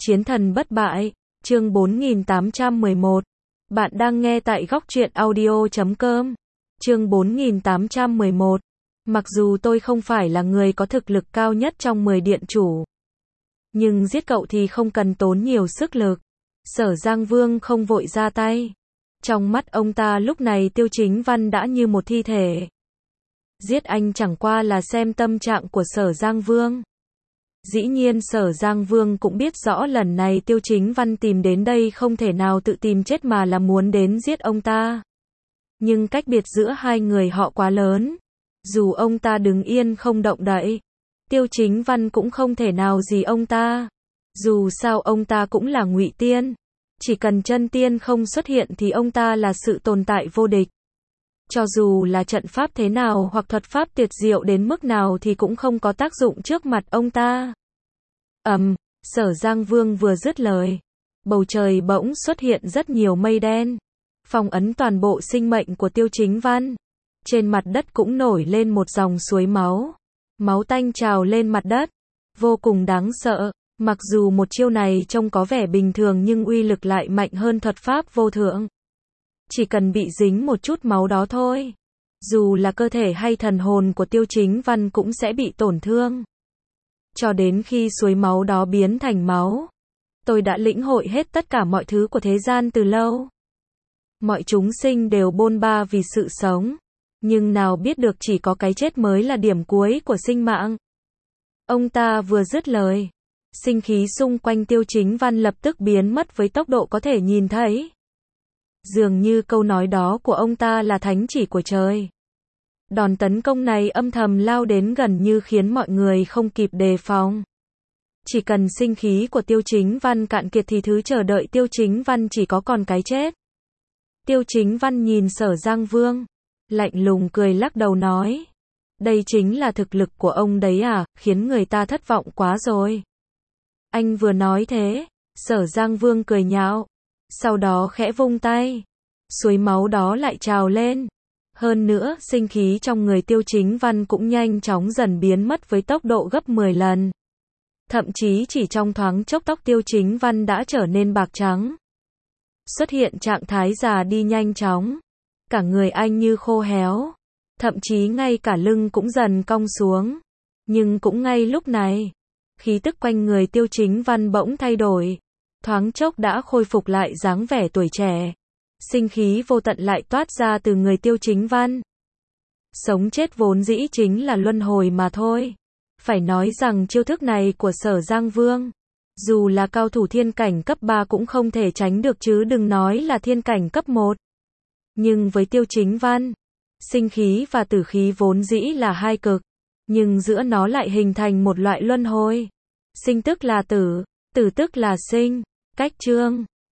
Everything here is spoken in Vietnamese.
Chiến thần bất bại, chương 4811. Bạn đang nghe tại góc truyện audio.com. Chương 4811. Mặc dù tôi không phải là người có thực lực cao nhất trong 10 điện chủ, nhưng giết cậu thì không cần tốn nhiều sức lực. Sở Giang Vương không vội ra tay. Trong mắt ông ta lúc này Tiêu Chính Văn đã như một thi thể. Giết anh chẳng qua là xem tâm trạng của Sở Giang Vương. Dĩ nhiên Sở Giang Vương cũng biết rõ lần này Tiêu Chính Văn tìm đến đây không thể nào tự tìm chết mà là muốn đến giết ông ta. Nhưng cách biệt giữa hai người họ quá lớn. Dù ông ta đứng yên không động đậy, Tiêu Chính Văn cũng không thể nào gì ông ta. Dù sao ông ta cũng là ngụy tiên. Chỉ cần chân tiên không xuất hiện thì ông ta là sự tồn tại vô địch. Cho dù là trận pháp thế nào hoặc thuật pháp tuyệt diệu đến mức nào thì cũng không có tác dụng trước mặt ông ta. Sở Giang Vương vừa dứt lời, bầu trời bỗng xuất hiện rất nhiều mây đen, phong ấn toàn bộ sinh mệnh của Tiêu Chính Văn. Trên mặt đất cũng nổi lên một dòng suối máu. Máu tanh trào lên mặt đất, vô cùng đáng sợ. Mặc dù một chiêu này trông có vẻ bình thường nhưng uy lực lại mạnh hơn thuật pháp vô thượng. Chỉ cần bị dính một chút máu đó thôi, dù là cơ thể hay thần hồn của Tiêu Chính Văn cũng sẽ bị tổn thương. Cho đến khi suối máu đó biến thành máu, tôi đã lĩnh hội hết tất cả mọi thứ của thế gian từ lâu. Mọi chúng sinh đều bôn ba vì sự sống, nhưng nào biết được chỉ có cái chết mới là điểm cuối của sinh mạng. Ông ta vừa dứt lời, sinh khí xung quanh Tiêu Chính Văn lập tức biến mất với tốc độ có thể nhìn thấy. Dường như câu nói đó của ông ta là thánh chỉ của trời. Đòn tấn công này âm thầm lao đến gần như khiến mọi người không kịp đề phòng. Chỉ cần sinh khí của Tiêu Chính Văn cạn kiệt thì thứ chờ đợi Tiêu Chính Văn chỉ có còn cái chết. Tiêu Chính Văn nhìn Sở Giang Vương, lạnh lùng cười lắc đầu nói: đây chính là thực lực của ông đấy à, khiến người ta thất vọng quá rồi. Anh vừa nói thế, Sở Giang Vương cười nhạo, sau đó khẽ vung tay, suối máu đó lại trào lên. Hơn nữa, sinh khí trong người Tiêu Chính Văn cũng nhanh chóng dần biến mất với tốc độ gấp 10 lần. Thậm chí chỉ trong thoáng chốc tóc Tiêu Chính Văn đã trở nên bạc trắng. Xuất hiện trạng thái già đi nhanh chóng. Cả người anh như khô héo. Thậm chí ngay cả lưng cũng dần cong xuống. Nhưng cũng ngay lúc này, khí tức quanh người Tiêu Chính Văn bỗng thay đổi. Thoáng chốc đã khôi phục lại dáng vẻ tuổi trẻ. Sinh khí vô tận lại toát ra từ người Tiêu Chính Văn. Sống chết vốn dĩ chính là luân hồi mà thôi. Phải nói rằng chiêu thức này của Sở Giang Vương, dù là cao thủ thiên cảnh cấp 3 cũng không thể tránh được chứ đừng nói là thiên cảnh cấp 1. Nhưng với Tiêu Chính Văn, sinh khí và tử khí vốn dĩ là hai cực, nhưng giữa nó lại hình thành một loại luân hồi. Sinh tức là tử, tử tức là sinh. Cách chương